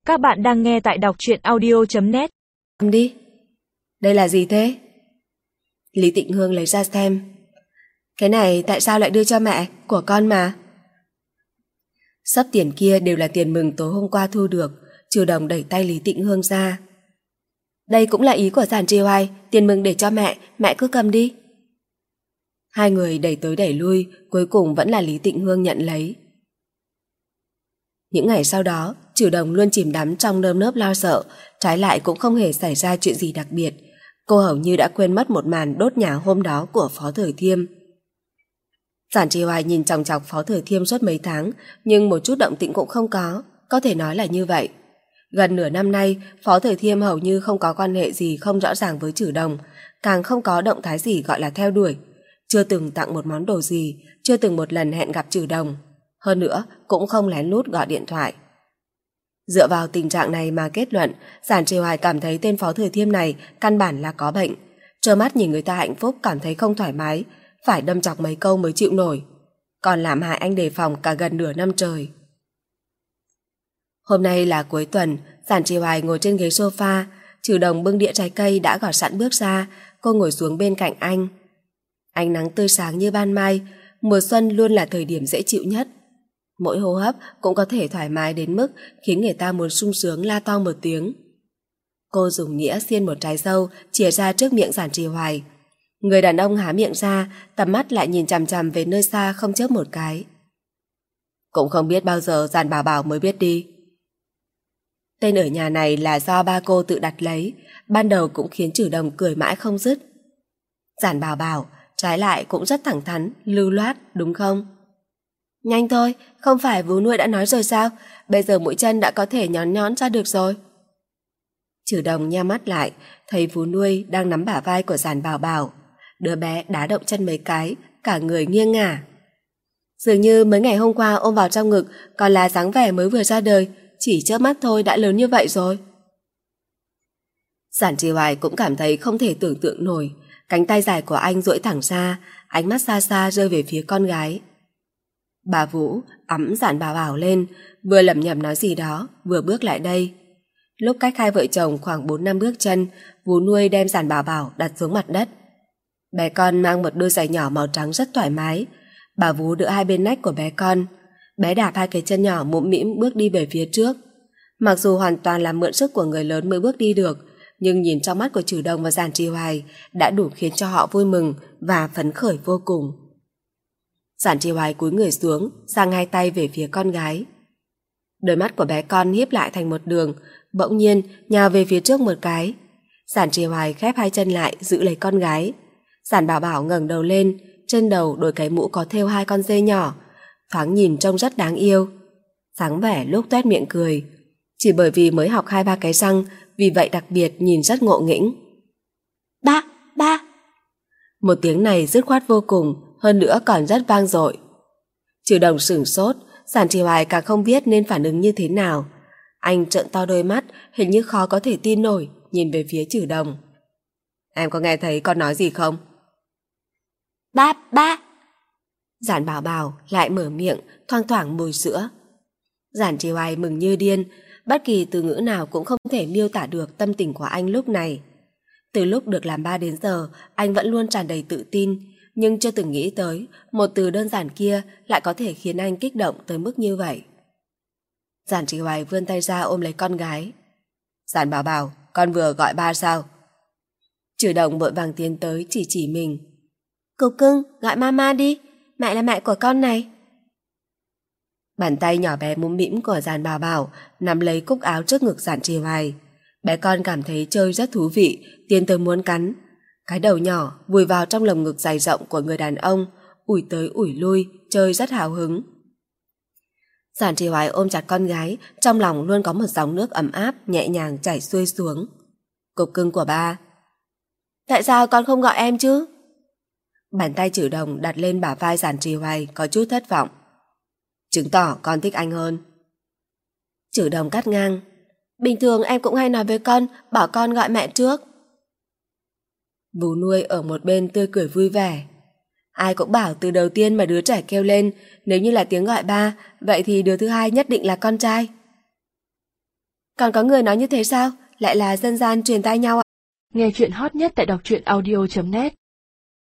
Các bạn đang nghe tại đọc truyện audio.net. Đi, đây là gì thế? Lý Tịnh Hương lấy ra xem. Cái này tại sao lại đưa cho mẹ, của con mà. Sắp tiền kia đều là tiền mừng tối hôm qua thu được. Trừ Đồng đẩy tay Lý Tịnh Hương ra. Đây cũng là ý của Giản Trì Hoài, tiền mừng để cho mẹ cứ cầm đi. Hai người đẩy tới đẩy lui, cuối cùng vẫn là Lý Tịnh Hương nhận lấy. Những ngày sau đó, Trừ Đồng luôn chìm đắm trong nơm nớp lo sợ, trái lại cũng không hề xảy ra chuyện gì đặc biệt. Cô hầu như đã quên mất một màn đốt nhà hôm đó của Phó Thời Thiêm. Giản Trì Hoài nhìn chòng chọc Phó Thời Thiêm suốt mấy tháng, nhưng một chút động tĩnh cũng không có thể nói là như vậy. Gần nửa năm nay, Phó Thời Thiêm hầu như không có quan hệ gì không rõ ràng với Trừ Đồng, càng không có động thái gì gọi là theo đuổi. Chưa từng tặng một món đồ gì, chưa từng một lần hẹn gặp Trừ Đồng. Hơn nữa, cũng không lén lút gọi điện thoại. Dựa vào tình trạng này mà kết luận, Giản Trì Hoài cảm thấy tên Phó Thời Thiêm này căn bản là có bệnh. Trơ mắt nhìn người ta hạnh phúc cảm thấy không thoải mái, phải đâm chọc mấy câu mới chịu nổi. Còn làm hại anh đề phòng cả gần nửa năm trời. Hôm nay là cuối tuần, Giản Trì Hoài ngồi trên ghế sofa, Trừ Đồng bưng đĩa trái cây đã gọt sẵn bước ra, cô ngồi xuống bên cạnh anh. Ánh nắng tươi sáng như ban mai, mùa xuân luôn là thời điểm dễ chịu nhất. Mỗi hô hấp cũng có thể thoải mái đến mức khiến người ta muốn sung sướng la to một tiếng. Cô dùng nĩa xiên một trái dâu chìa ra trước miệng Giản Trì Hoài. Người đàn ông há miệng ra, tầm mắt lại nhìn chằm chằm về nơi xa không chớp một cái. Cũng không biết bao giờ Giản Bảo Bảo mới biết đi. Tên ở nhà này là do ba cô tự đặt lấy, ban đầu cũng khiến Trừ Đồng cười mãi không dứt. Giản Bảo Bảo, trái lại cũng rất thẳng thắn, lưu loát, đúng không? Nhanh thôi, không phải vú nuôi đã nói rồi sao? Bây giờ mũi chân đã có thể nhón nhón ra được rồi. Trừ Đồng nheo mắt lại, thấy vú nuôi đang nắm bả vai của Giản Bảo Bảo. Đứa bé đá động chân mấy cái, cả người nghiêng ngả. Dường như mới ngày hôm qua ôm vào trong ngực, còn là dáng vẻ mới vừa ra đời, chỉ chớp mắt thôi đã lớn như vậy rồi. Giản Trì Hoài cũng cảm thấy không thể tưởng tượng nổi. Cánh tay dài của anh duỗi thẳng ra, ánh mắt xa xa rơi về phía con gái. Bà Vũ ẵm Giản Bảo Bảo lên, vừa lẩm nhẩm nói gì đó, vừa bước lại đây. Lúc cách hai vợ chồng khoảng 4-5 bước chân, vú nuôi đem Giản Bảo Bảo đặt xuống mặt đất. Bé con mang một đôi giày nhỏ màu trắng rất thoải mái. Bà Vũ đỡ hai bên nách của bé con. Bé đạp hai cái chân nhỏ mũm mĩm bước đi về phía trước. Mặc dù hoàn toàn là mượn sức của người lớn mới bước đi được, nhưng nhìn trong mắt của Trừ Đồng và Giản Trì Hoài đã đủ khiến cho họ vui mừng và phấn khởi vô cùng. Giản Trì Hoài cúi người xuống, giang hai tay về phía con gái. Đôi mắt của bé con híp lại thành một đường, bỗng nhiên nhào về phía trước một cái. Giản Trì Hoài khép hai chân lại giữ lấy con gái. Giản Bảo Bảo ngẩng đầu lên, trên đầu đội cái mũ có thêu hai con dê nhỏ, thoáng nhìn trông rất đáng yêu. Dáng vẻ lúc toét miệng cười, chỉ bởi vì mới học 2-3 cái răng, vì vậy đặc biệt nhìn rất ngộ nghĩnh. Ba! Một tiếng này dứt khoát vô cùng, hơn nữa còn rất vang dội. Trừ Đồng sửng sốt, Giản Trì Hoài càng không biết nên phản ứng như thế nào. Anh trợn to đôi mắt, hình như khó có thể tin nổi, nhìn về phía Trừ Đồng. Em có nghe thấy con nói gì không? Ba! Giản Bảo Bảo lại mở miệng, thoang thoảng mùi sữa. Giản Trì Hoài mừng như điên, bất kỳ từ ngữ nào cũng không thể miêu tả được tâm tình của anh lúc này. Từ lúc được làm ba đến giờ, anh vẫn luôn tràn đầy tự tin, nhưng chưa từng nghĩ tới một từ đơn giản kia lại có thể khiến anh kích động tới mức như vậy. Giản Trì Hoài vươn tay ra ôm lấy con gái. Giản Bảo Bảo, con vừa gọi ba sao? Trừ Đồng vội vàng tiến tới chỉ mình. Cục cưng, gọi mama đi, mẹ là mẹ của con này. Bàn tay nhỏ bé mũm mĩm của Giản Bảo Bảo nắm lấy cúc áo trước ngực Giản Trì Hoài. Bé con cảm thấy chơi rất thú vị, tiến tới muốn cắn. Cái đầu nhỏ vùi vào trong lồng ngực dày rộng của người đàn ông, ủi tới ủi lui, chơi rất hào hứng. Giản Trì Hoài ôm chặt con gái, trong lòng luôn có một dòng nước ấm áp nhẹ nhàng chảy xuôi xuống. Cục cưng của ba. Tại sao con không gọi em chứ? Bàn tay Trừ Đồng đặt lên bả vai Giản Trì Hoài có chút thất vọng. Chứng tỏ con thích anh hơn. Trừ Đồng cắt ngang. Bình thường em cũng hay nói với con, bảo con gọi mẹ trước. Vú nuôi ở một bên tươi cười vui vẻ. Ai cũng bảo từ đầu tiên mà đứa trẻ kêu lên, nếu như là tiếng gọi ba, vậy thì đứa thứ hai nhất định là con trai. Còn có người nói như thế sao? Lại là dân gian truyền tai nhau ạ? Nghe chuyện hot nhất tại đọc truyện audio.net